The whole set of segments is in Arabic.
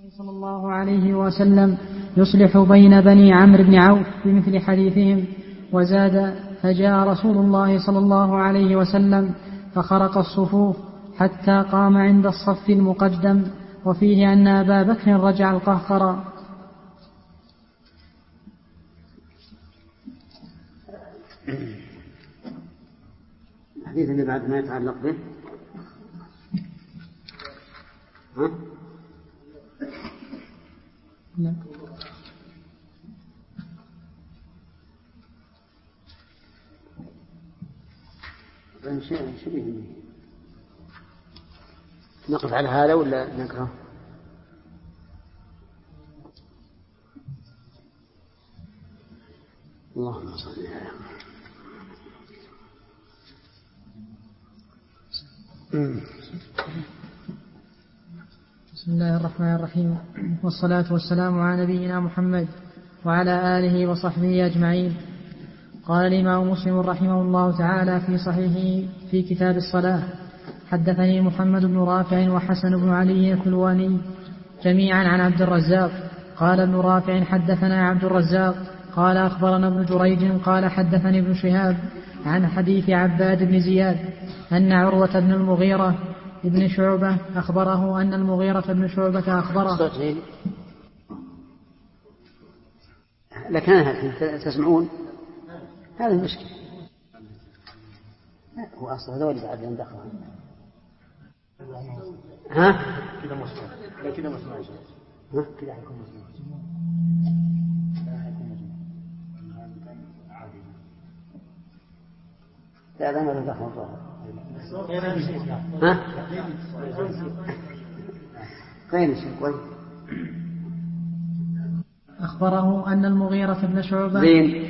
صلى الله عليه وسلم يصلح بين بني عمرو بن عوف بمثل حديثهم. وزاد: فجاء رسول الله صلى الله عليه وسلم فخرق الصفوف حتى قام عند الصف المقدم. وفيه أن أبا بكر رجع القهقرى. الحديث اللي بعد ما يتعلق به لا. نقف على هذا ولا نقرأ؟ اللهم صل على بسم الله الرحمن الرحيم، والصلاة والسلام على نبينا محمد وعلى آله وصحبه أجمعين. قال الإمام مسلم رحمه الله تعالى في صحيحه في كتاب الصلاة: حدثني محمد بن رافع وحسن بن علي الحلواني جميعا عن عبد الرزاق. قال ابن رافع: حدثنا عبد الرزاق قال أخبرنا ابن جريج قال حدثني ابن شهاب عن حديث عباد بن زياد أن عروة بن المغيرة ابن شعبة أخبره أن المغيرة بن شعبة أخبره. لكن تسمعون هذا المشكلة. هو أصلا هذول بعد أن دخلوا كذا مسمع كذا مسمع كذا حيكون مسمع لا لا ما دخل كويس كويس. أخبره أن المغيرة بن شعبة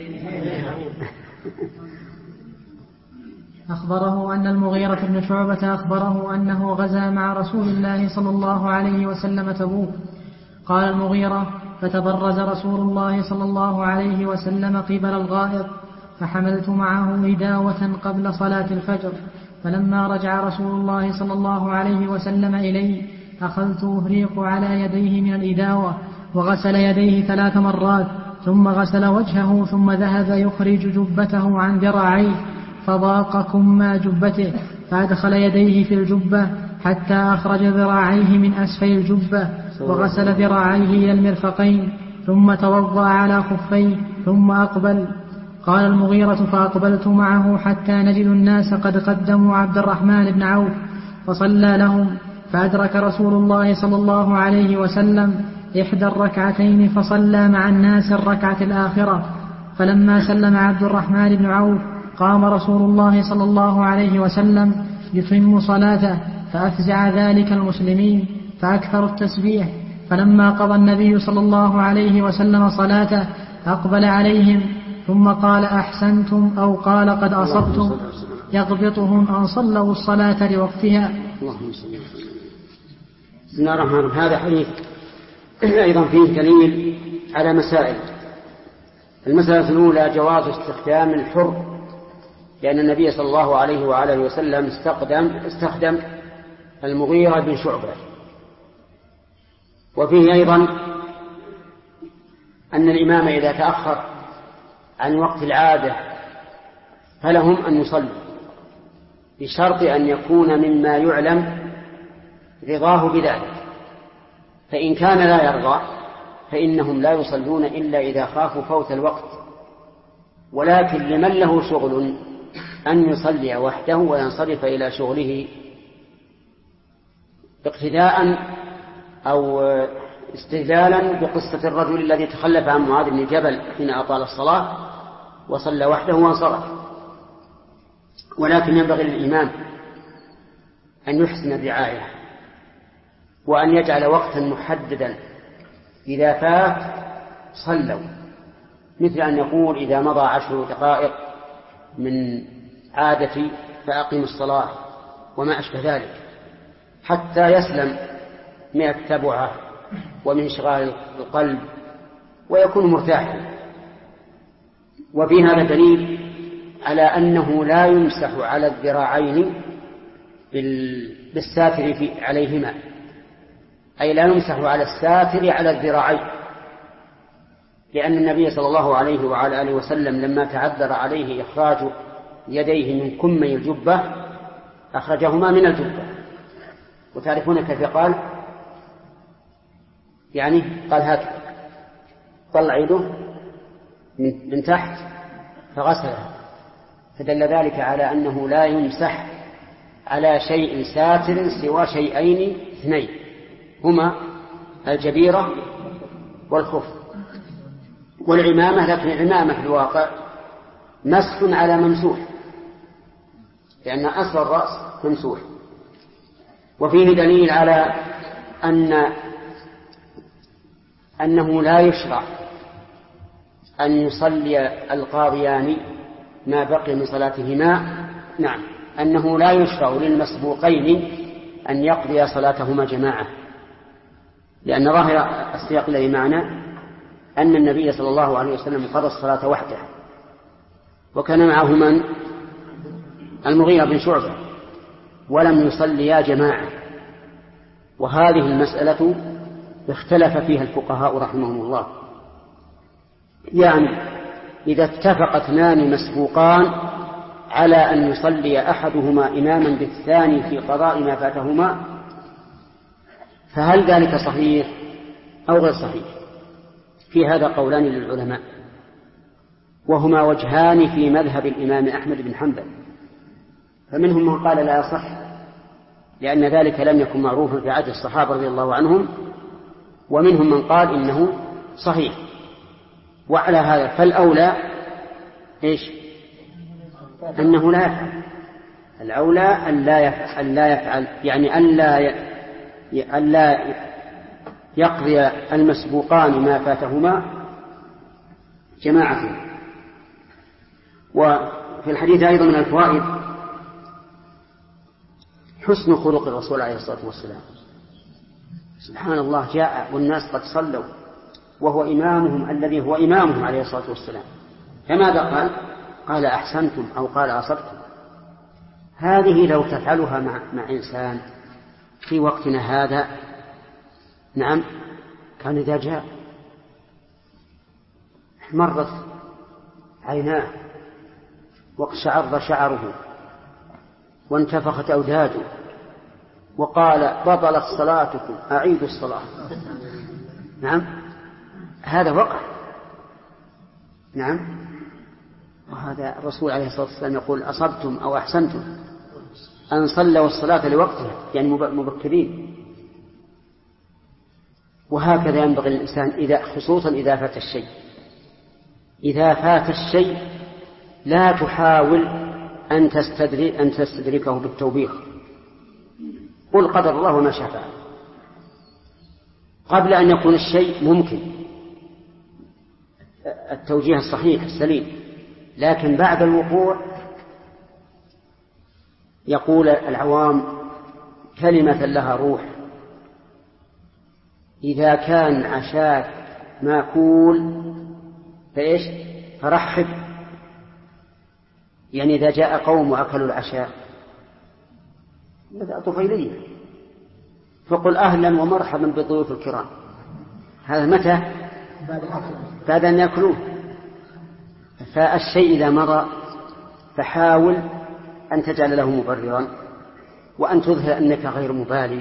أخبره أن المغيرة بن شعبة أخبره أنه غزا مع رسول الله صلى الله عليه وسلم تبوك. قال المغيرة: فتبرز رسول الله صلى الله عليه وسلم قبل الغائط فحملت معه إداوة قبل صلاة الفجر، فلما رجع رسول الله صلى الله عليه وسلم إليه أخذت أفريق على يديه من الإداوة، وغسل يديه 3 مرات ثم غسل وجهه ثم ذهب يخرج جبته عن ذراعيه فضاق كما جبته فأدخل يديه في الجبة حتى أخرج ذراعيه من أسفل الجبة وغسل ذراعيه إلى المرفقين ثم توضأ على خفيه ثم أقبل. قال المغيرة: فأقبلت معه حتى نجد الناس قد قدموا عبد الرحمن بن عوف فصلى لهم، فأدرك رسول الله صلى الله عليه وسلم 1 الركعتين فصلى مع الناس الركعة الآخرة. فلما سلم عبد الرحمن بن عوف قام رسول الله صلى الله عليه وسلم يتم صلاته فأفزع ذلك المسلمين فأكثروا التسبيح. فلما قضى النبي صلى الله عليه وسلم صلاته أقبل عليهم ثم قال: أحسنتم، أو قال: قد أصبتم، يغبطهم أن صلوا الصلاة لوقتها. بسم الله الرحمن الرحيم. هذا حديث أيضا فيه دليل على مسائل. المسألة الأولى: جواز استخدام الحر، لأن النبي صلى الله عليه وآله وسلم استخدم المغيرة بن شعبة. وفيه أيضا أن الإمام إذا تأخر عن وقت العادة فلهم أن يصلوا بشرط أن يكون مما يعلم رضاه بذلك، فإن كان لا يرضى فإنهم لا يصلون إلا إذا خافوا فوت الوقت. ولكن لمن له شغل أن يصلي وحده وينصرف إلى شغله اقتداء أو استدلالا بقصة الرجل الذي تخلف عن معاذ بن جبل حين أطال الصلاة وصلى وحده وانصرف. ولكن ينبغي للإمام أن يحسن الرعاية وأن يجعل وقتا محددا، إذا فات صلوا، مثل أن يقول: إذا مضى 10 دقائق من عادتي فأقم الصلاة، وما أشبه ذلك، حتى يسلم 100 تبعة ومن شغال القلب ويكون مرتاحا. وفي هذا دليل على أنه لا يمسح على الذراعين بالساتر عليهما، أي لا يمسح على الساتر على الذراعين، لأن النبي صلى الله عليه وعلى آله وسلم لما تعذر عليه إخراج يديه من كمي الجبة أخرجهما من الجبة. وتعرفون كيف قال؟ يعني قال هكذا، طلع يده من تحت فغسلها، فدل ذلك على أنه لا يمسح على شيء ساتر سوى شيئين اثنين هما الجبيرة والخف والعمامة. لكن العمامة في الواقع مسح على ممسوح، لأن أصل الرأس ممسوح. وفيه دليل على أنه لا يشرع أن يصلي القاضيان ما بقي من صلاتهما. نعم، أنه لا يشرع للمسبوقين أن يقضي صلاتهما جماعة، لأن ظاهر السياق الذي معنا أن النبي صلى الله عليه وسلم قضى الصلاة وحده، وكان معه من؟ المغيرة بن شعبة، ولم يصليا جماعة. وهذه المسألة اختلف فيها الفقهاء رحمهم الله، يعني إذا اتفق اثنان مسبوقان على أن يصلي أحدهما إماما بالثاني في قضاء ما فاتهما، فهل ذلك صحيح أو غير صحيح؟ في هذا قولان للعلماء، وهما وجهان في مذهب الإمام أحمد بن حنبل. فمنهم من قال لا يصح، لأن ذلك لم يكن معروفا في عهد الصحابة رضي الله عنهم، ومنهم من قال إنه صحيح. وعلى هذا فالأولى إيش؟ أنه لا يفعل. الأولى أن لا يفعل، يعني أن لا يقضي المسبوقان ما فاتهما جماعة. وفي الحديث أيضا من الفوائد حسن خلق الرسول عليه الصلاة والسلام. سبحان الله، جاء والناس قد صلوا وهو إمامهم الذي هو إمامهم عليه الصلاة والسلام، فماذا قال؟ قال أحسنتم أو قال أصبتم. هذه لو تفعلها مع إنسان في وقتنا هذا، نعم، كان إذا جاء مرت عيناه واقشعر شعره وانتفخت أوداده وقال بطلت صلاتكم أعيدوا الصلاة. نعم، هذا وقع. نعم، وهذا الرسول عليه الصلاة والسلام يقول أصبتم أو أحسنتم أن صلوا الصلاة لوقتها، يعني مبكرين. وهكذا ينبغي للإنسان خصوصا إذا فات الشيء. إذا فات الشيء لا تحاول أن تستدركه بالتوبيخ، قل قدر الله وما شاء فعل. قبل أن يكون الشيء ممكن التوجيه الصحيح السليم، لكن بعد الوقوع يقول العوام كلمة لها روح: إذا كان عشاك ماكول فإيش؟ فرحب. يعني إذا جاء قوم وأكلوا العشاء بدأ طفيلية، فقل أهلا ومرحبا بالضيوف الكرام. هذا متى؟ بعد أن يأكلوه. فالشيء إذا مضى فحاول أن تجعل له مبررا، وأن تظهر أنك غير مبالي،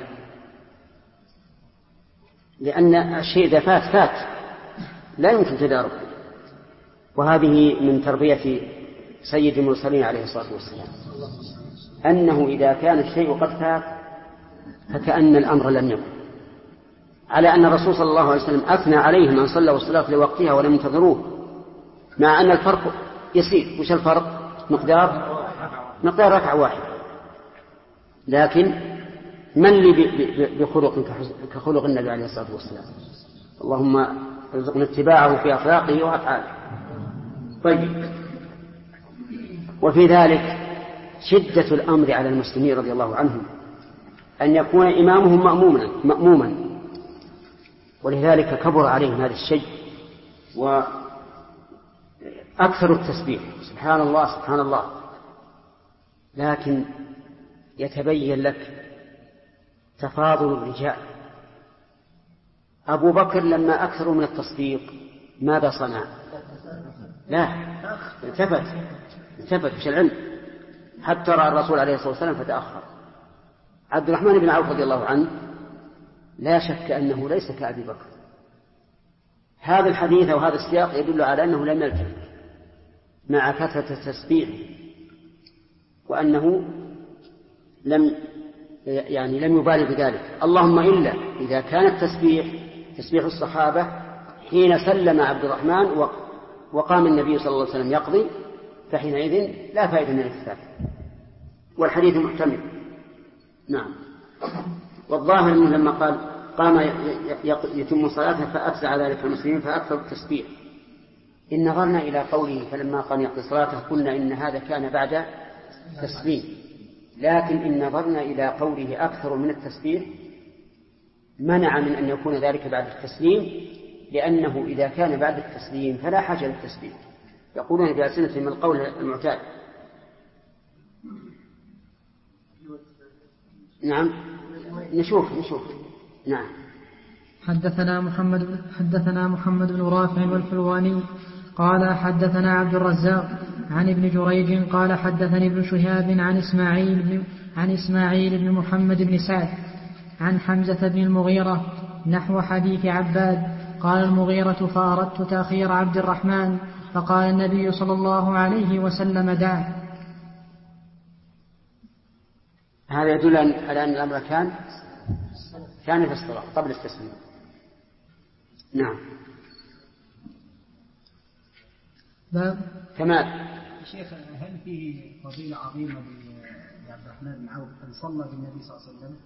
لأن الشيء إذا فات لا يمكن تداركه. وهذه من تربية سيد المرسلين عليه الصلاة والسلام، أنه إذا كان الشيء قد فات فكأن الأمر لم يكن. على أن الرسول صلى الله عليه وسلم أثنى عليهم أن صلوا الصلاة لوقتها ولم ينتظروه، مع أن الفرق يسير. وش الفرق؟ مقدار ركعة واحدة. لكن من لي بخلق كخلق النبي عليه الصلاة والسلام؟ اللهم ارزقنا اتباعه في أخلاقه وأفعاله. طيب، وفي ذلك شدة الأمر على المسلمين رضي الله عنهم أن يكون إمامهم مأموما، ولذلك كبر عليهم هذا الشيء وأكثر التسبيح سبحان الله سبحان الله. لكن يتبين لك تفاضل الرجال أبو بكر لما أكثروا من التصديق ماذا صنع؟ لا، التفت في العلم حتى رأى الرسول عليه الصلاة والسلام فتأخر. عبد الرحمن بن عوف رضي الله عنه لا شك أنه ليس كأبي بكر. هذا الحديث وهذا السياق يدل على أنه لم يلتفت مع كثرة التسبيح، وأنه لم يبالي بذلك. اللهم إلا إذا كان تسبيح الصحابة حين سلم عبد الرحمن وقام النبي صلى الله عليه وسلم يقضي، فحينئذ لا فائدة من الالتفات، والحديث محتمل. نعم. والظاهر أنه لما قام يتم صلاته فأفزع ذلك المسلمين فأكثر التسبيح. إن نظرنا إلى قوله فلما قام يقضي صلاته قلنا إن هذا كان بعد تسليم، لكن إن نظرنا إلى قوله أكثر من التسبيح منع من أن يكون ذلك بعد التسليم، لأنه إذا كان بعد التسليم فلا حاجة للتسبيح، يقولون بألسنتهم من القول المعتاد. نعم، نشوف. نعم. حدثنا محمد بن رافع والحلواني قال حدثنا عبد الرزاق عن ابن جريج قال حدثني ابن شهاب عن إسماعيل بن محمد بن سعد عن حمزة بن المغيرة نحو حديث عباد. قال المغيرة فأردت تأخير عبد الرحمن فقال النبي صلى الله عليه وسلم دع. هذا يدل على أن الأمر كان في الصلاة قبل التسليم. نعم. كمال شيخ، هل فيه فضيلة عظيمة لعبد الرحمن بن عوف أن صلى بالنبي صلى الله عليه وسلم؟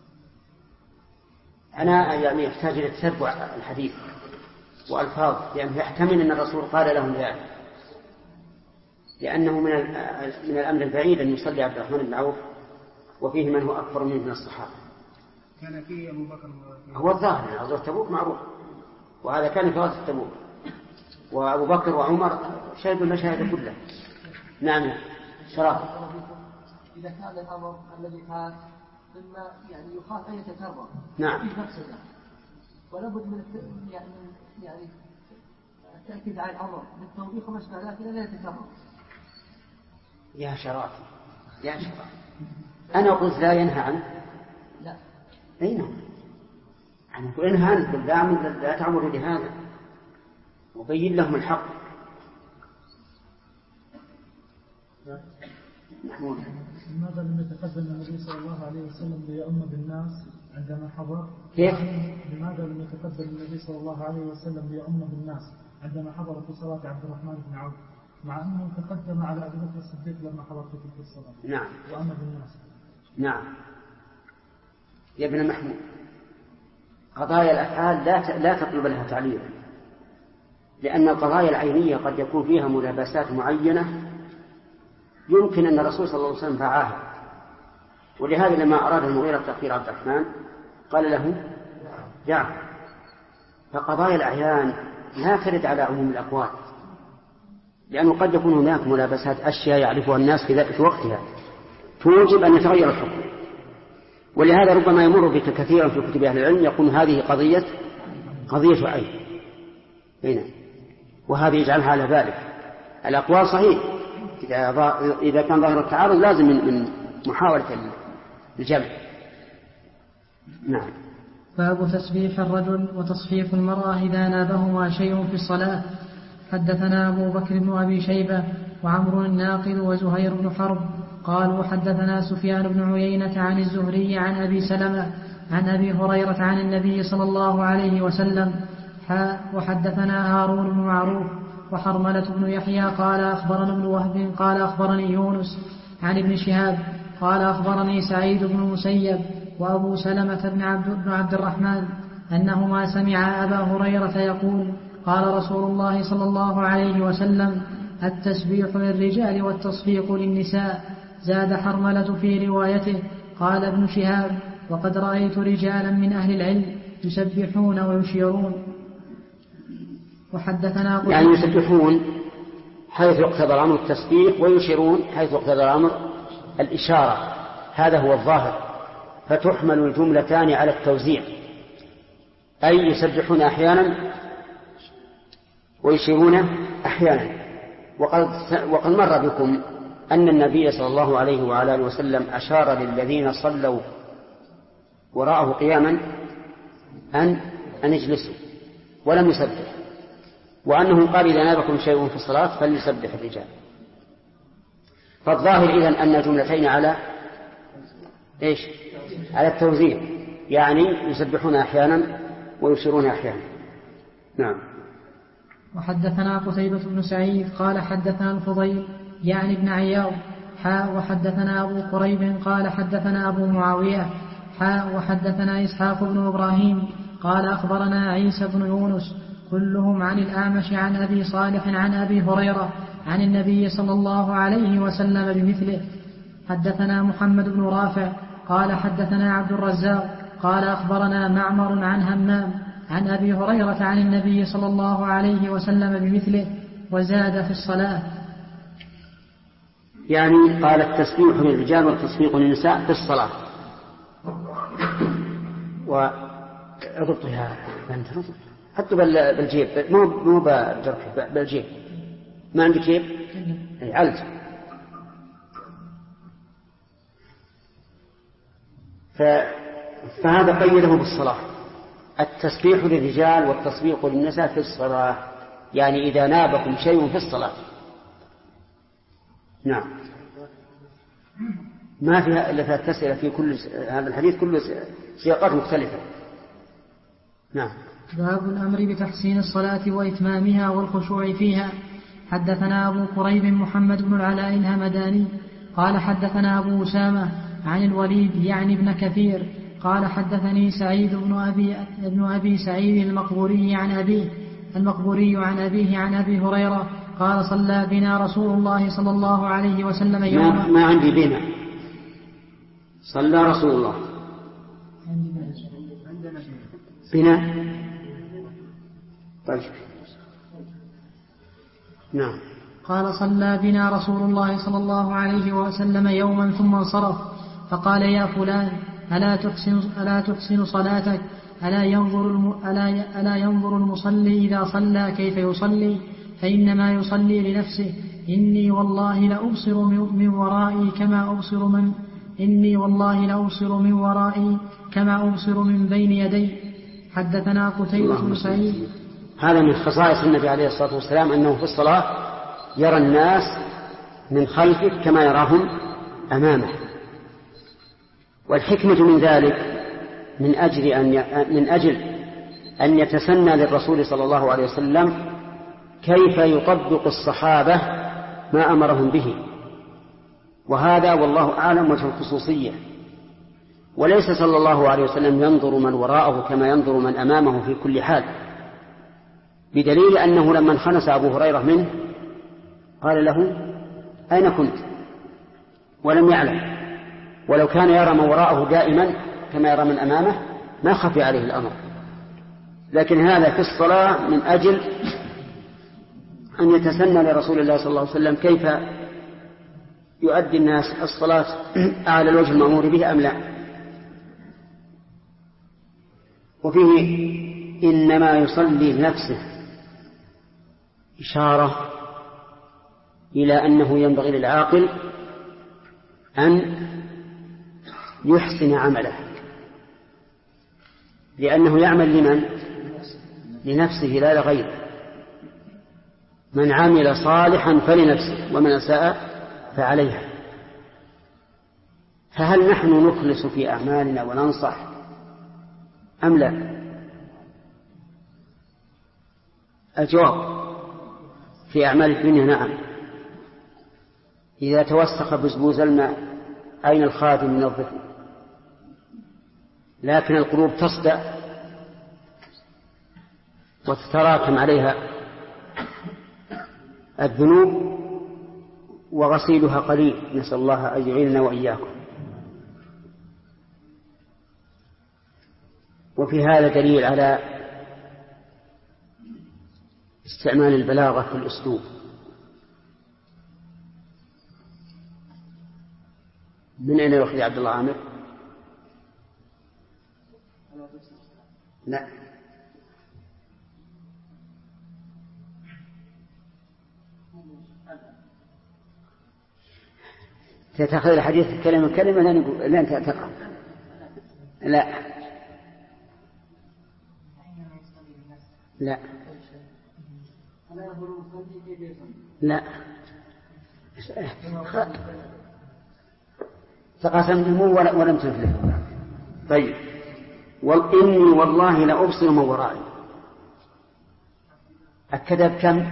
أنا يحتاج إلى تتبع الحديث وألفاظ، لأنه يحتمل أن الرسول قال لهم ذلك، لأنه من الأمر البعيد أن يصلي عبد الرحمن بن عوف وفيه من هو أكبر منه من الصحابة. كان فيه أبو بكر هو الظاهر غزوة تبوك معروف، وهذا كان في غزوة تبوك، وأبو بكر وعمر شهدوا المشاهد كلها. نعم. شراب. إذا كان الأمر الذي فات مما يخاف أن يتكرر. نعم. ولابد من التأكيد على الأمر بالتوبيخ وما شابه ذلك لا يتكرر. يا شراب أنا قلت لا ينهى عنه. لا. أين أنا قلت انهى عنه، لا تعمروا لهذا وبين لهم الحق. محمود. لماذا لم يتقدم النبي صلى الله عليه وسلم ليؤم بالناس عندما حضر؟ كيف؟ لماذا لم يتقدم النبي صلى الله عليه وسلم ليؤم بالناس عندما حضر في صلاة عبد الرحمن بن عوف، مع أنه تقدم على أبي بكر الصديق لما حضر في تلك الصلاة؟ نعم. وأم بالناس. نعم. يا ابن محمود، قضايا الأفعال لا تطلب لها تعليل، لأن القضايا العينية قد يكون فيها ملابسات معينة يمكن أن الرسول صلى الله عليه وسلم فعاها، ولهذا لما أراد المغيرة تأخير عبد الرحمن قال له دع. فقضايا الأعيان لا ترد على عموم الأقوال، لأنه قد يكون هناك ملابسات أشياء يعرفها الناس في وقتها توجب أن يتغير الحكم، ولهذا ربما يمر بك كثيرا في كتب أهل العلم يقول هذه قضية عين هنا، وهذا يجعلها على ذلك. الأقوال صحيح إذا كان ظاهر التعارض لازم من محاولة الجمع. نعم. باب تسبيح الرجل وتصفيق المرأة إذا نابهما شيء في الصلاة. حدثنا أبو بكر بن أبي شيبة وعمرو الناقد وزهير بن حرب قالوا حدثنا سفيان بن عيينة عن الزهري عن أبي سلمة عن أبي هريرة عن النبي صلى الله عليه وسلم. وحدثنا هارون بن معروف وحرملة بن يحيى قال أخبرنا ابن وهب قال أخبرني يونس عن ابن شهاب قال أخبرني سعيد بن المسيب وأبو سلمة بن عبد الرحمن أنهما سمع أبا هريرة يقول قال رسول الله صلى الله عليه وسلم التسبيح للرجال والتصفيق للنساء. زاد حرملة في روايته. قال ابن شهاب وقد رأيت رجالا من أهل العلم يسبحون ويشيرون. وحدثنا يعني يسبحون حيث يقتضى الأمر التسبيح، ويشيرون حيث يقتضى الأمر الإشارة، هذا هو الظاهر، فتحمل الجملتان على التوزيع. أي يسبحون أحيانا ويشيرون أحيانا. وقد مر بكم أن النبي صلى الله عليه وعلى آله وسلم أشار للذين صلوا وراءه قياما أن اجلسوا ولم يسبح، وأنه قال إذا نابكم شيء في الصلاة فليسبح الرجال. فالظاهر إذن أن الجملتين على إيش؟ على التوزيع، يعني يسبحون أحيانا ويشيرون أحيانا. نعم. وحدثنا قتيبة بن سعيد قال حدثنا الفضيل يعني ابن عياض وحدثنا أبو قريب قال حدثنا أبو معاوية وحدثنا إسحاق بن إبراهيم قال أخبرنا عيسى بن يونس كلهم عن الأعمش عن أبي صالح عن أبي هريرة عن النبي صلى الله عليه وسلم بمثله. حدثنا محمد بن رافع قال حدثنا عبد الرزاق قال أخبرنا معمر عن همام عن أبي هريرة عن النبي صلى الله عليه وسلم بمثله وزاد في الصلاة. يعني قال التسبيح للرجال والتصفيق للنساء في الصلاة. وأضبطها حتى بالجيب، مو بالجرح، بالجيب. ما عندك جيب؟ علج. فهذا قيده بالصلاة، التسبيح للرجال والتصفيق للنساء في الصلاة، يعني إذا نابكم شيء في الصلاة. نعم. ما فيها إلا 3 أسئلة في كل هذا الحديث، كله سياقات مختلفة. نعم. باب الأمر بتحسين الصلاة وإتمامها والخشوع فيها. حدثنا أبو قريب محمد بن العلاء الهمداني قال حدثنا أبو أسامة عن الوليد يعني ابن كثير قال حدثني سعيد بن أبي سعيد المقبوري عن أبيه عن أبي هريرة قال صلى بنا رسول الله صلى الله عليه وسلم يوما. ما عندي بنا، صلى رسول الله بنا. طيب. نعم. قال صلى بنا رسول الله صلى الله عليه وسلم يوما ثم انصرف فقال يا فلان ألا تحسن صلاتك؟ ألا ينظر المصلي إذا صلى كيف يصلي؟ فإنما يصلي لنفسه. إني والله لأبصر من ورائي كما أبصر من بين يدي. حدثنا قتيبة بن سعيد. هذا من خصائص النبي عليه الصلاة والسلام أنه في الصلاة يرى الناس من خلفه كما يراهم أمامه. والحكمة من ذلك من أجل أن يتسنى للرسول صلى الله عليه وسلم كيف يطبق الصحابة ما أمرهم به، وهذا والله أعلم وجه الخصوصية. وليس صلى الله عليه وسلم ينظر من وراءه كما ينظر من أمامه في كل حال، بدليل أنه لما انخنس أبو هريرة منه قال له أين كنت؟ ولم يعلم. ولو كان يرى من وراءه دائما كما يرى من أمامه ما خفي عليه الأمر. لكن هذا في الصلاة من أجل أن يتسنى لرسول الله صلى الله عليه وسلم كيف يؤدي الناس الصلاة على الوجه المأمور به أم لا. وفيه إنما يصلي لنفسه إشارة إلى أنه ينبغي للعاقل أن يحسن عمله، لأنه يعمل لمن؟ لنفسه لا لغيره. من عمل صالحا فلنفسه ومن أساء فعليها. فهل نحن نخلص في أعمالنا وننصح أم لا؟ الجواب في أعمال الدنيا نعم. إذا توسخ بزبوز الماء أين الخادم من الظفر؟ لكن القلوب تصدأ وتتراكم عليها الذنوب وغسيلها قليل. نسأل الله أن يعيننا وإياكم. وفي هذا دليل على استعمال البلاغة في الأسلوب. من أين يأخذ عبد الله عامر؟ لا تأخذ الحديث كلمة كلمة لن تقرأ. لا لا لا تقاسمتم ولم تفلحوا. طيب إني والله لأبصر من ورائي، أكد بكم؟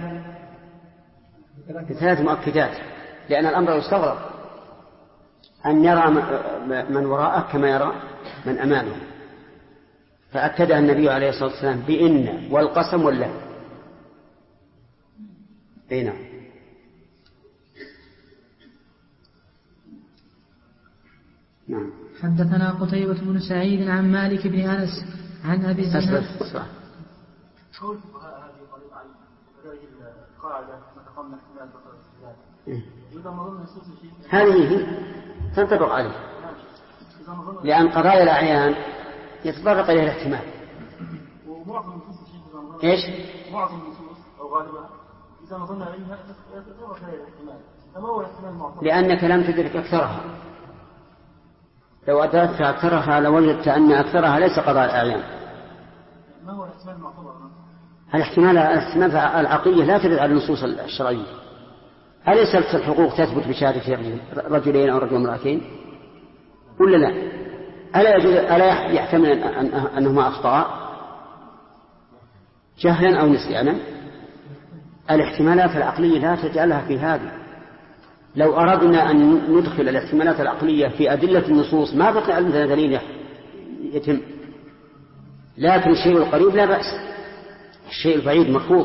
بثلاث مؤكدات، لأن الأمر يستغرب أن يرى من وراءه كما يرى من أمامه، فأكدها النبي عليه الصلاة والسلام بإن والقسم والله. نعم. نعم. حدثنا قتيبة بن سعيد عن مالك بن أنس عن أبي الزناد. قول الفقهاء هذه طريقة عين وذلك القاعدة تتقمن احتمال بقرة الزلال. إذا ما ظن نصوص الشيء هذه تنطبق عليه، لأن قضايا الأعيان يتطرق إليه الاحتمال. ومعظم نصوص الشيء إيش؟ معظم النصوص أو غالبها إذا ما ظن عليها يتطرق إليه الاحتمال. فما هو الاحتمال المعتبر؟ لأنك لم تدرك أكثرها. لو أدركت أكثرها لوجدت أن أكثرها ليس قضاء الأعيان. ما هو الاحتمال المعتبر؟ الاحتمال العقلية لا ترد على النصوص الشرعية. أليست الحقوق تثبت بشهادة رجلين أو رجل وامرأتين ولا لا؟ ألا يحتمل أنهما أخطأ جهلا أو نسيانا؟ الاحتمالات العقلية لا تجعلها في هذه. لو أردنا أن ندخل الاحتمالات العقلية في أدلة النصوص ما بقي عندنا دليل يتم. لكن الشيء القريب لا بأس، الشيء البعيد مرفوض.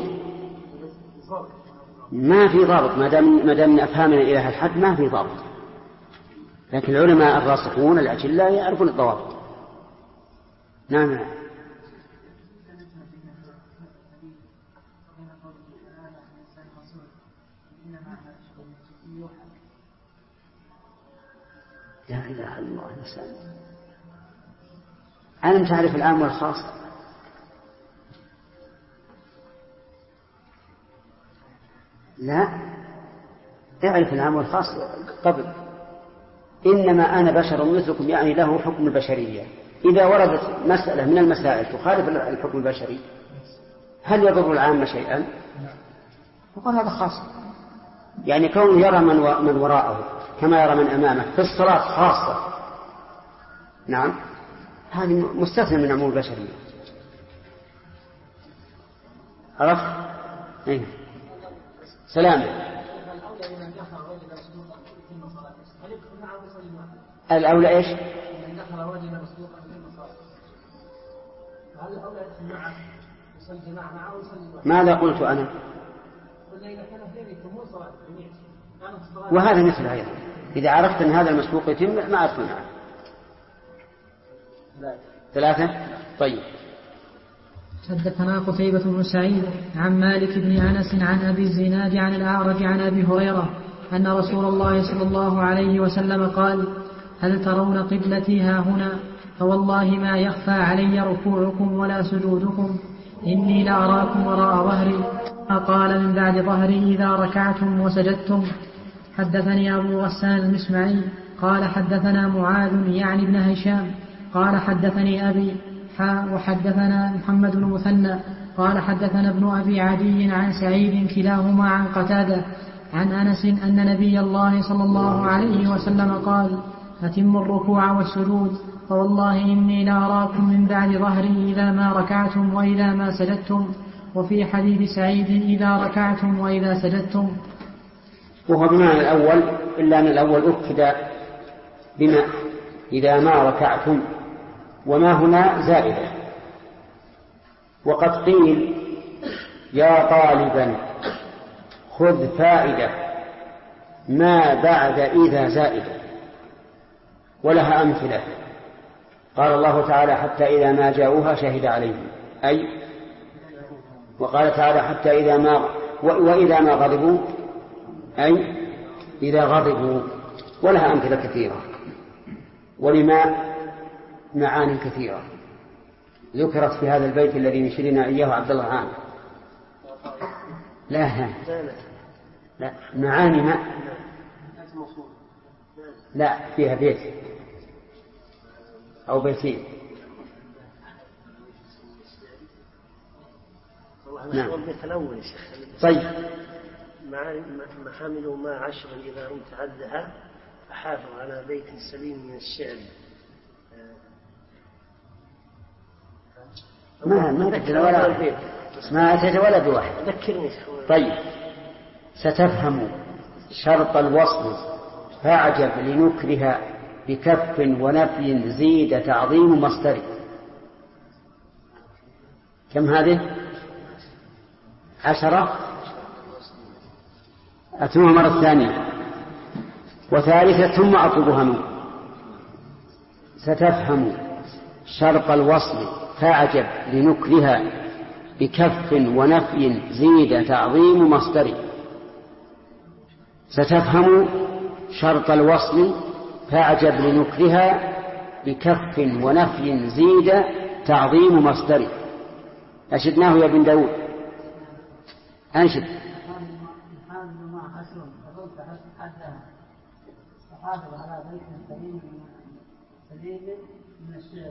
ما في ضابط ما دام من أفهامنا إلى هذا الحد ما في ضابط. لكن العلماء الراسخون الأجلاء يعرفون الضوابط. نعم. لا إله إلا الله نسأل. ألم تعرف العام والخاص؟ لا، اعرف العام والخاص قبل. إنما أنا بشر مثلكم، يعني له حكم البشرية. إذا وردت مسألة من المسائل تخالف الحكم البشري هل يضر العام شيئا؟ وقال هذا خاص. يعني كونه يرى من وراءه كما يرى من أمامه في الصلاة خاصة، نعم، هذه مستثنى من عموم البشرية. عرفت؟ أيه. سلام. الأولى إيش؟ ماذا قلت أنا؟ وهذا مثل هذا. إذا عرفت أن هذا المسبوق يتم ما أدخل معه. 3. طيب. حدثنا قتيبة بن سعيد عن مالك بن أنس عن أبي الزناد عن الأعرج عن أبي هريرة أن رسول الله صلى الله عليه وسلم قال: هل ترون قبلتي ها هنا؟ فوالله ما يخفى علي ركوعكم ولا سجودكم، إني لأراكم وراء ظهري. قال: من بعد ظهري إذا ركعتم وسجدتم. حدثني أبو غسان المسمعي قال حدثنا معاذ يعني ابن هشام قال حدثني أبي وحدثنا محمد بن مثنى قال حدثنا ابن أبي عدي عن سعيد كلاهما عن قتادة عن أنس أن نبي الله صلى الله عليه وسلم قال: أتموا الركوع والسجود، فوالله إني لأراكم من بعد ظهري إذا ما ركعتم وإذا ما سجدتم. وفي حديث سعيد إذا ركعتم وإذا سجدتم. وهو بمعنى الأول، إلا أن الأول أكد بما إذا ما ركعتم، وما هنا زائدة. وقد قيل: يا طالبا خذ فائدة ما بعد إذا زائدة، ولها أمثلة. قال الله تعالى: حتى إذا ما جاءوها شهد عليهم، أي وقال تعالى: حتى إذا ما وإذا ما غضبوا، أي إذا غضبوا. ولها أمثلة كثيرة، ولما معاني كثيرة ذكرت في هذا البيت الذي يشيرنا إياه عبد الله عام. لا لا معاني ماء لا فيها بيت أو بيتين. نعم. الأول يا شيخ. طيب محامل ما 10 إذا أنت عدها أحافظ على بيت سليم من الشعر. ما أتيت ولا بواحد. ذكرني. طيب ستفهم شرط الوصل فاعجب لنكرها بكف ونفي زيد تعظيم مصدر. كم هذه؟ 10. أتمها مرة ثانية وثالثة ثم أطلبها منه. ستفهم شرط الوصل فاعجب لنكرها بكف ونفي زيد تعظيم مصدر. ستفهم شرط الوصل فاعجب لنكرها بكف ونفي زيد تعظيم مصدر. أشدناه يا بن داود أنشد. حافظ على بيت سليم من الشعر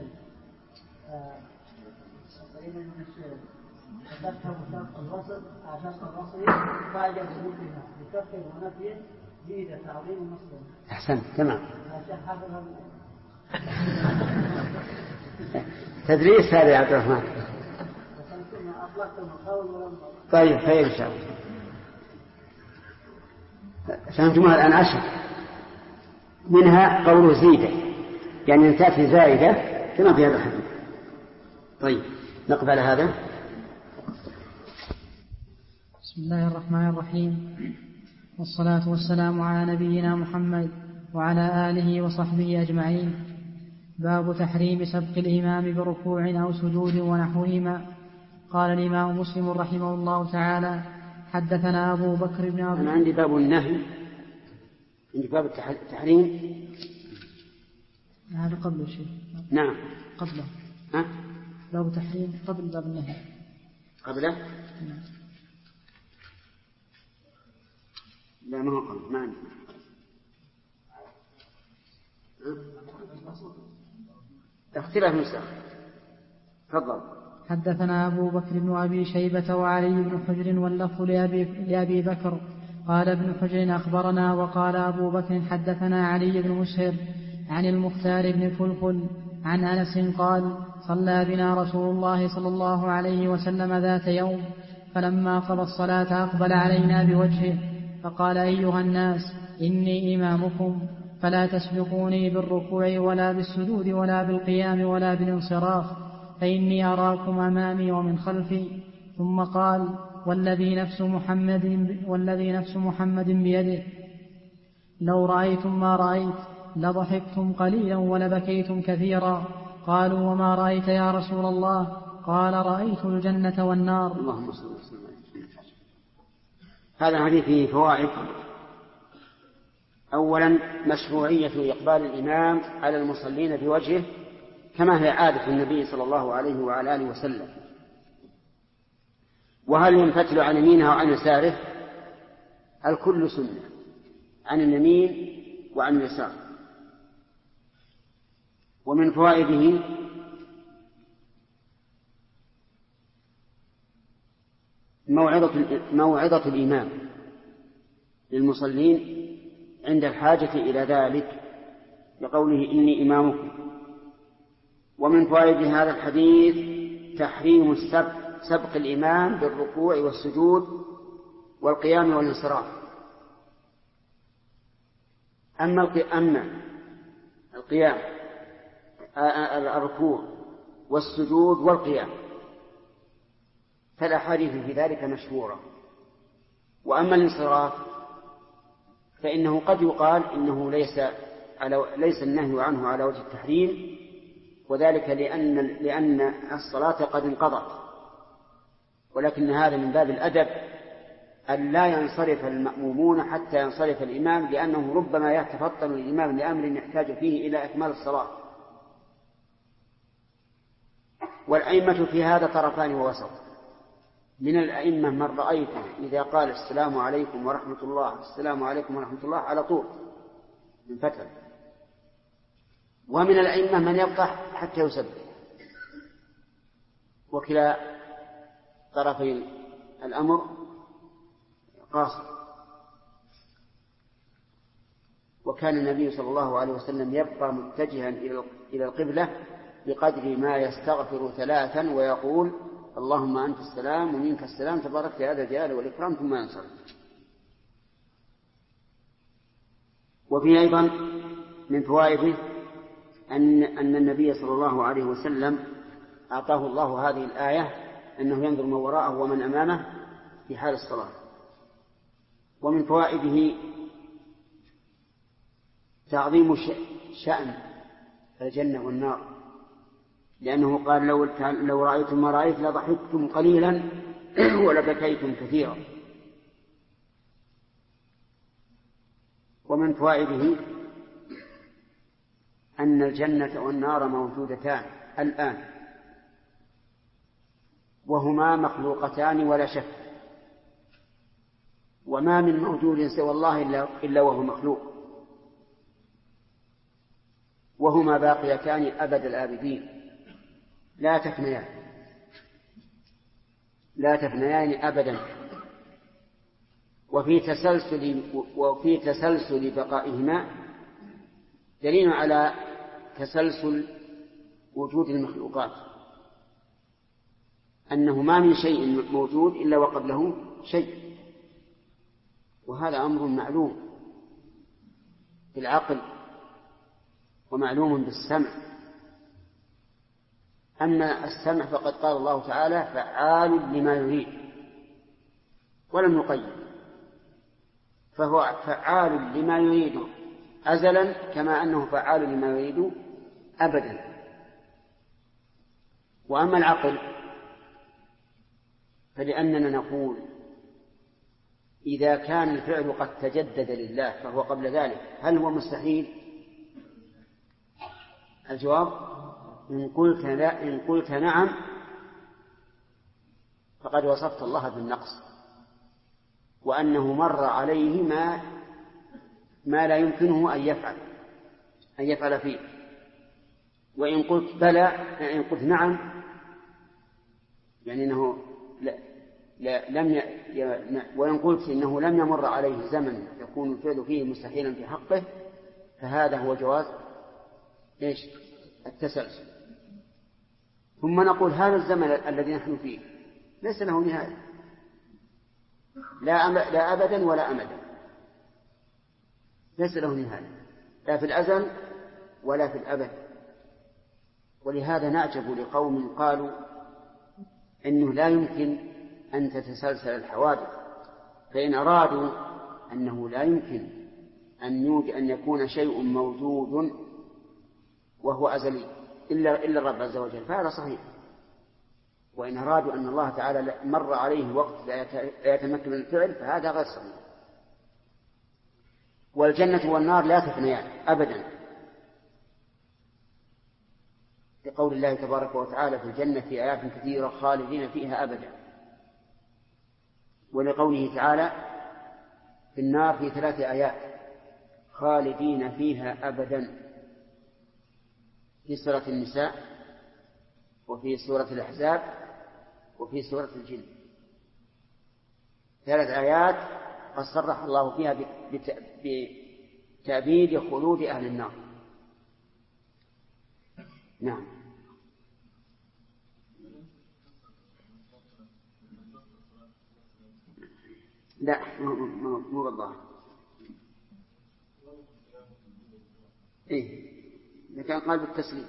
فتفهم شرط الوصل فاعجب بذكرها بكف ونفي زيد تعظيم مصدر. أحسن تمام. تدريس هذا يا عبد الرحمن. طيب خير إن شاء الله. فهمتمها الآن 10 منها قوله زيدة يعني أن تأتي زائدة كما في هذا الحديث. طيب نقف على هذا. بسم الله الرحمن الرحيم والصلاة والسلام على نبينا محمد وعلى آله وصحبه أجمعين. باب تحريم سبق الإمام بركوع أو سجود ونحوهما. قال الإمام مسلم رحمه الله تعالى حدثنا أبو بكر بن أبي. أنا عندي باب النهي، عندي باب التحريم. هذا قبل شيء. نعم قبله. ها؟ باب تحريم قبل باب النهي. قبله؟ نعم. لا ما هو قبل، ما عندي. اختلاف نسخ. تفضل. حدثنا أبو بكر بن أبي شيبة وعلي بن حجر واللفظ لأبي بكر. قال ابن حجر أخبرنا وقال أبو بكر حدثنا علي بن مسهر عن المختار بن فلفل عن أنس قال صلى بنا رسول الله صلى الله عليه وسلم ذات يوم فلما قضى الصلاة أقبل علينا بوجهه فقال أيها الناس إني إمامكم فلا تسبقوني بالركوع ولا بالسجود ولا بالقيام ولا بالانصراف فإني أراكم أمامي ومن خلفي. ثم قال والذي نفس محمد بيده لو رأيتم ما رأيت لضحكتم قليلا ولبكيتم كثيرا. قالوا وما رأيت يا رسول الله؟ قال رأيت الجنة والنار. اللهم صل وسلم. هذا الحديث فيه فوائد. أولا مشروعية إقبال الإمام على المصلين بوجهه كما هي عادة النبي صلى الله عليه وعلى آله وسلم. وهل ينفتل عن يمينه وعن يساره؟ الكل سنة، عن اليمين وعن اليسار. ومن فوائده موعظة الإمام للمصلين عند الحاجة إلى ذلك بقوله إني إمامكم. ومن فوائد هذا الحديث تحريم سبق الإمام بالركوع والسجود والقيام والانصراف. أما القيام الركوع والسجود والقيام فالأحاديث في ذلك مشهورة. وأما الانصراف فإنه قد يقال إنه ليس النهي عنه على وجه التحريم، وذلك لأن الصلاة قد انقضت، ولكن هذا من باب الأدب أن لا ينصرف المأمومون حتى ينصرف الإمام، لأنه ربما يتفطن الإمام لأمر يحتاج فيه إلى إكمال الصلاة. والأئمة في هذا طرفان ووسط، من الأئمة من رأيته إذا قال السلام عليكم ورحمة الله السلام عليكم ورحمة الله على طول من فترة، ومن الأئمة من يبقى حتى يسبح، وكلا طرفي الأمر قاصر. وكان النبي صلى الله عليه وسلم يبقى متجها إلى القبلة بقدر ما يستغفر 3 ويقول اللهم أنت السلام ومنك السلام تبارك يا ذا الجلال والإكرام ثم ينصرف. وفي أيضا من فوائده أن النبي صلى الله عليه وسلم أعطاه الله هذه الآية أنه ينظر من وراءه ومن أمامه في حال الصلاة. ومن فوائده تعظيم شأن الجنة والنار، لأنه قال لو رأيتم ما رأيت لضحكتم قليلا ولبكيتم كثيرا. ومن فوائده أن الجنة والنار موجودتان الآن وهما مخلوقتان ولا شك، وما من موجود سوى الله إلا وهو مخلوق، وهما باقيتان أبد الآبدين لا تفنيان أبدا. وفي تسلسل بقائهما دليل على تسلسل وجود المخلوقات، أنه ما من شيء موجود إلا وقبله شيء، وهذا أمر معلوم بالعقل ومعلوم بالسمع. أما السمع فقد قال الله تعالى فعال لما يريد ولم يقيد، فهو فعال لما يريد أزلا كما أنه فعال لما يريد أبدا. وأما العقل فلأننا نقول إذا كان الفعل قد تجدد لله فهو قبل ذلك هل هو مستحيل؟ الجواب إن قلت نعم فقد وصفت الله بالنقص، وأنه مر عليه ما لا يمكنه أن يفعل فيه. وإن قلت بلى، إن قلت نعم يعني أنه وإن قلت إنه لم يمر عليه زمن يكون الفعل فيه مستحيلا في حقه، فهذا هو جواز التسلسل. ثم نقول هذا الزمن الذي نحن فيه ليس له نهاية، لا أبدا ولا أمدا، ليس له نهاية لا في الأزل ولا في الأبد. ولهذا نعجب لقوم قالوا إنه لا يمكن أن تتسلسل الحوادث، فإن أرادوا أنه لا يمكن أن يكون شيء موجود وهو أزلي إلا الرب عز وجل فهذا صحيح. وإن أرادوا أن الله تعالى مر عليه وقت لا يتمكن من الفعل فهذا غير صحيح. والجنة والنار لا تفنيان أبدا، لقول الله تبارك وتعالى في الجنة في آيات كثيرة خالدين فيها أبدا، ولقوله تعالى في النار في 3 آيات خالدين فيها أبدا، في سورة النساء وفي سورة الأحزاب وفي سورة الجن، 3 آيات قد صرح الله فيها بتأبيد خلود أهل النار. نعم. لا مو بالظاهر. إيه إذا كان قال بالتسليم.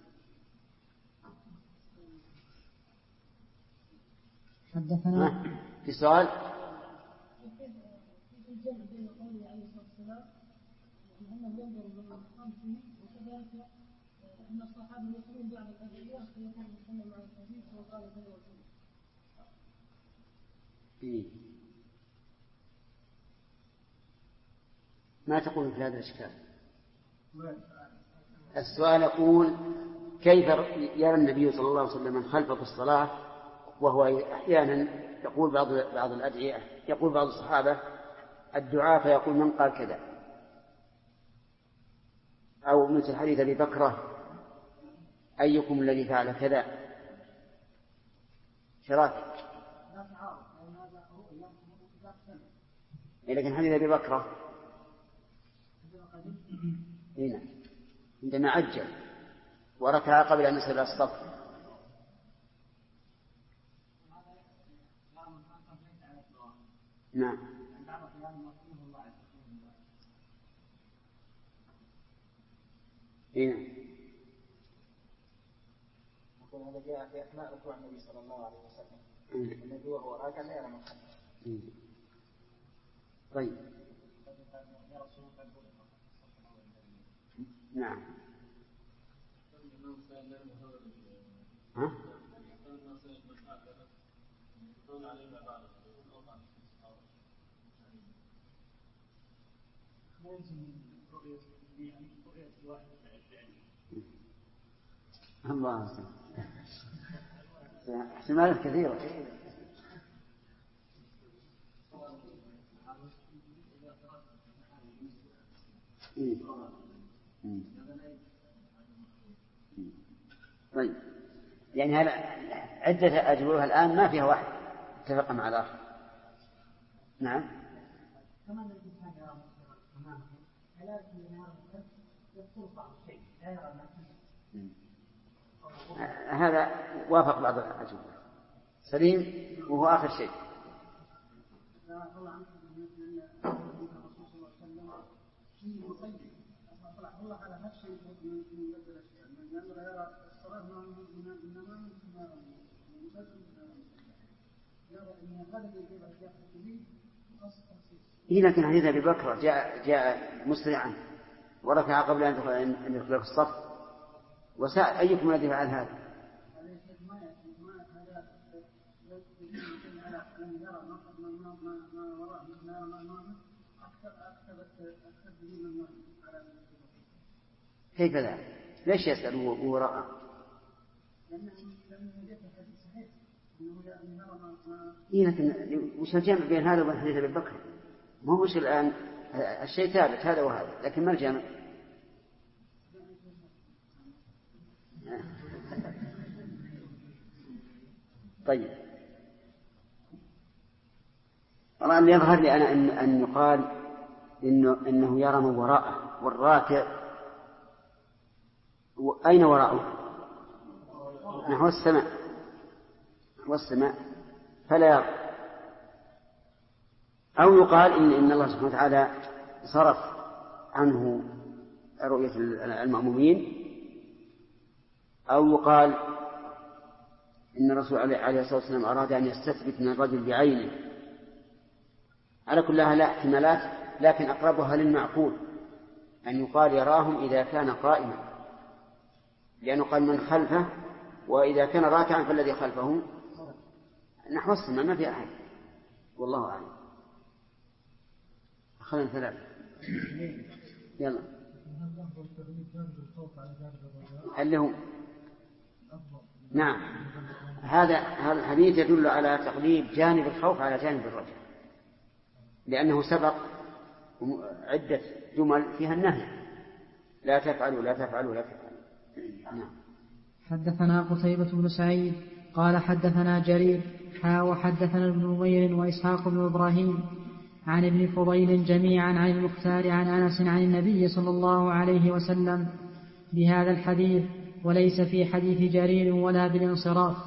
حدثنا في سؤال أن الصحابة يقولون بعد الأدعية فيكون يتكلم عن الحديث وقال فيوصل. ما تقول في هذا الإشكال؟ السؤال يقول كيف يرى النبي صلى الله عليه وسلم من خلفه في الصلاة وهو أحيانا يقول بعض الأدعية، يقول بعض الصحابة الدعاء فيقول من قال كذا، أو مثل حديث أبي بكرة أيكم الذي فعل كذا شراكة. لكن حديث أبي بكرة هنا عندما عجل وركع قبل أن يصل إلى الصف. نعم. هنا هذا جاء في أثناء ركوع النبي صلى الله عليه وسلم، النبي وهو راكع لا يرى من خلفه. طيب. نعم. ها؟ الله احتمالات كثيرة. طيب، يعني هذا عدة أجوبة الآن ما فيها واحد اتفق مع الآخر. نعم. هذا وافق بعض الأجوبة سليم وهو آخر شيء. لكن حديث أبي بكر جاء مسرعا وركع قبل أن يدخل في الصف وسأل أيكم الذي فعل هذا؟ كيف ذلك؟ ليش يسأل وراءه؟ لكن وش الجمع بين هذا وبين حديث أبي بكر؟ ما هو مشكل الآن، الشيء ثابت هذا وهذا، لكن ما الجمع؟ طيب، والله اللي يظهر لي أنا أن يقال إنه يرى من وراءه، والراكع أين وراءه؟ نحو السماء، والسماء فلا يرى. أو يقال إن الله سبحانه وتعالى صرف عنه رؤية المأمومين، أو يقال إن الرسول عليه الصلاة والسلام أراد أن يستثبت من الرجل بعينه. على كلها لا احتمالات، لكن أقربها للمعقول أن يقال يراهم إذا كان قائما، لأنه قال من خلفه، وإذا كان راكعا فالذي خلفه نحو السماء ما في أحد، والله أعلم. خلنا ثلاثة. يلا. اللي هو نعم، هذا الحديث يدل على تقليب جانب الخوف على جانب الرجاء، لأنه سبق عدة جمل فيها النهي، لا تفعلوا لا تفعلوا لا تفعلوا. نعم. حدثنا قتيبة بن سعيد قال حدثنا جرير وحدثنا ابن نمير وإسحاق بن إبراهيم عن ابن فضيل جميعا عن المختار عن أنس عن النبي صلى الله عليه وسلم بهذا الحديث، وليس في حديث جرير ولا بالانصراف.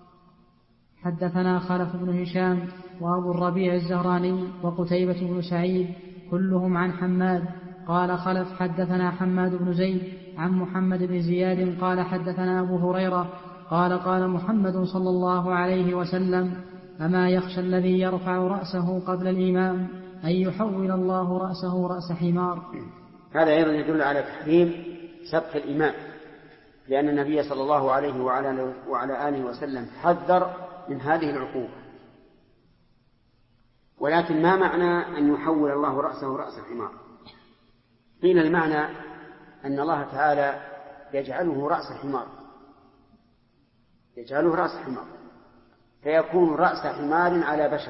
حدثنا خلف بن هشام وأبو الربيع الزهراني وقتيبة بن سعيد كلهم عن حماد. قال خلف حدثنا حماد بن زيد عن محمد بن زياد قال حدثنا أبو هريرة قال قال محمد صلى الله عليه وسلم: أما يخشى الذي يرفع رأسه قبل الإمام أن يحول الله رأسه رأس حمار. هذا أيضا يدل على تحريم سبق الإمام، لأن النبي صلى الله عليه وعلى آله وسلم حذر من هذه العقوبة. ولكن ما معنى أن يحول الله رأسه رأس الحمار؟ قيل المعنى أن الله تعالى يجعله رأس الحمار، يجعله رأس الحمار، فيكون رأس حمار على بشر.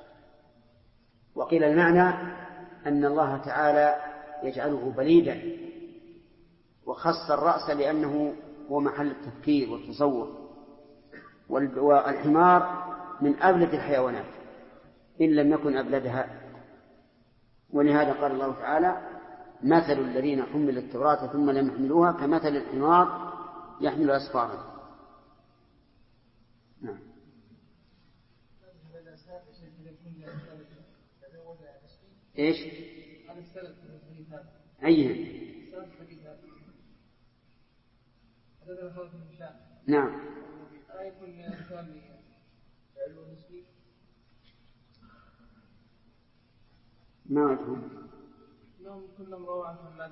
وقيل المعنى أن الله تعالى يجعله بليدا، وخص الرأس لأنه هو محل التفكير والتصور. والحمار من أبلد الحيوانات إن لم يكن أبلدها، ولهذا قال الله تعالى: مثل الذين حملوا التوراة ثم لم يحملوها كمثل الحمار يحمل أسفارا. نعم. إيش؟ أيها؟ نعم. ما أفهم. كلهم روى عن حماد.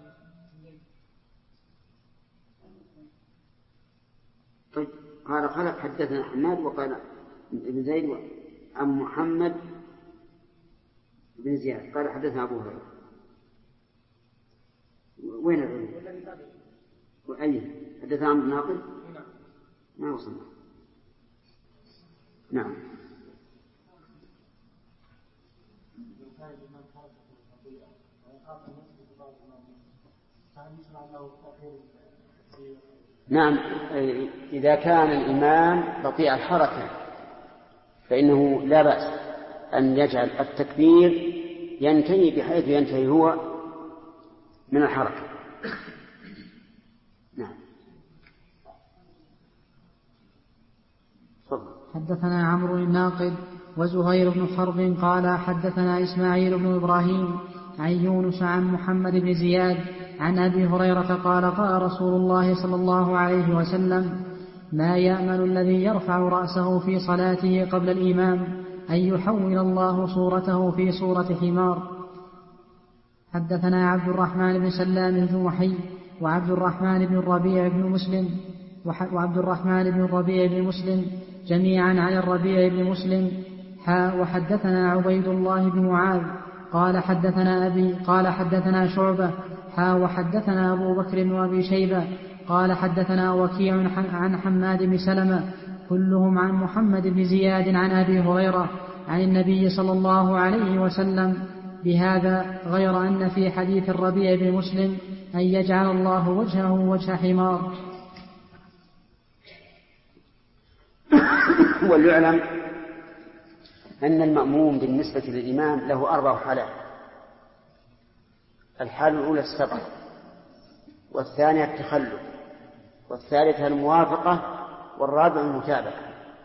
طيب قال خلف حدثنا حماد وقال ابن زيد عن محمد بن زياد قال حدثنا أبو هريرة. وين العلم؟ وأيه حدثنا عن ناقل؟ ما وصلنا. نعم. نعم، إذا كان الإمام بطيء الحركة فإنه لا بأس أن يجعل التكبير ينتهي بحيث ينتهي هو من الحركة. نعم. حدثنا عمرو الناقد وزهير بن حرب قال حدثنا إسماعيل بن إبراهيم عن يونس عن محمد بن زياد عن أبي هريرة قال قال رسول الله صلى الله عليه وسلم: ما يأمل الذي يرفع رأسه في صلاته قبل الإمام أن يحول الله صورته في صورة حمار. حدثنا عبد الرحمن بن سلام الجمحي وعبد الرحمن بن الربيع بن مسلم جميعا عن الربيع بن مسلم وحدثنا عبيد الله بن معاذ قال حدثنا أبي قال حدثنا شعبة وحدثنا أبو بكر بن أبي شيبة قال حدثنا وكيع عن حماد بن سلمة كلهم عن محمد بن زياد عن أبي هريرة عن النبي صلى الله عليه وسلم بهذا، غير أن في حديث الربيع بن مسلم أن يجعل الله وجهه وجه حمار. وليعلم أن المأموم بالنسبة للإمام له 4 حالات: الحالة الأولى السبق، والثانية التخلف، والثالثة الموافقة، والرابع المتابعة.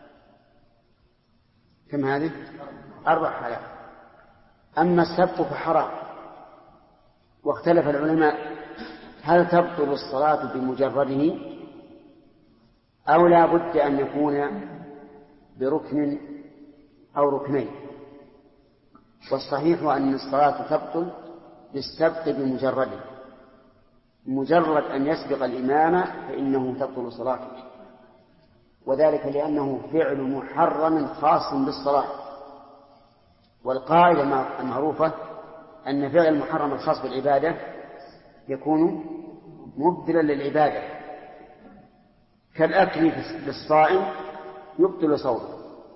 كم هذه؟ 4 حالات. أما السبق فحرام، واختلف العلماء هل تبطل الصلاة بمجرده أو لا بد أن يكون بركن أو ركنين. والصحيح أن الصلاة تبطل بالسبق بمجرده، مجرد أن يسبق الإمام فإنه تبطل صلاته، وذلك لأنه فعل محرم خاص بالصلاة. والقاعدة المعروفة أن فعل المحرم الخاص بالعبادة يكون مبدلا للعبادة، كالأكل للصائم يبطل صومه،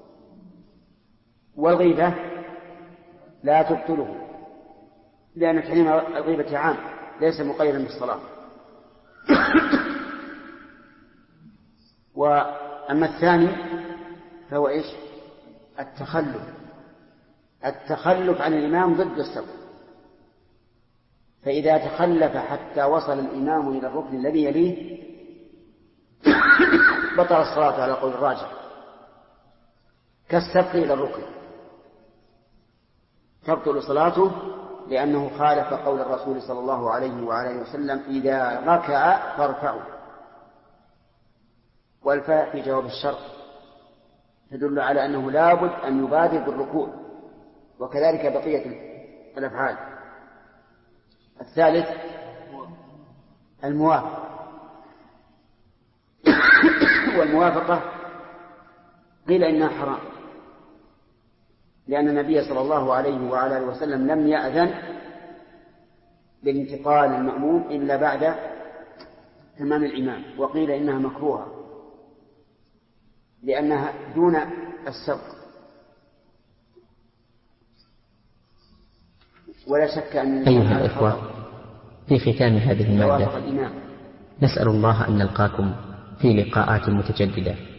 والغيبة لا تبطله، لأن تحريم الغيبة عام ليس مقيدا بالصلاة. وأما الثاني فهو إيش؟ التخلف عن الإمام ضد السبق. فإذا تخلف حتى وصل الإمام إلى الركن الذي يليه بطل الصلاة على قول الراجح، كالسبق إلى الركن تبطل صلاته، لأنه خالف قول الرسول صلى الله عليه وعلى وسلم: إذا ركع فارفعوا. والفاء في جواب الشرط تدل على أنه لابد أن يبادر بالركوع، وكذلك بقية الأفعال. الثالث الموافقة. والموافقة قيل إنها حرام، لأن النبي صلى الله عليه وعلى وسلم لم يأذن بانتقال المأموم إلا بعد تمام الإمام، وقيل إنها مكروهة لأنها دون السبق. ولا شك أن أيها الإخوة، في ختام هذه المادة نسأل الله أن نلقاكم في لقاءات متجددة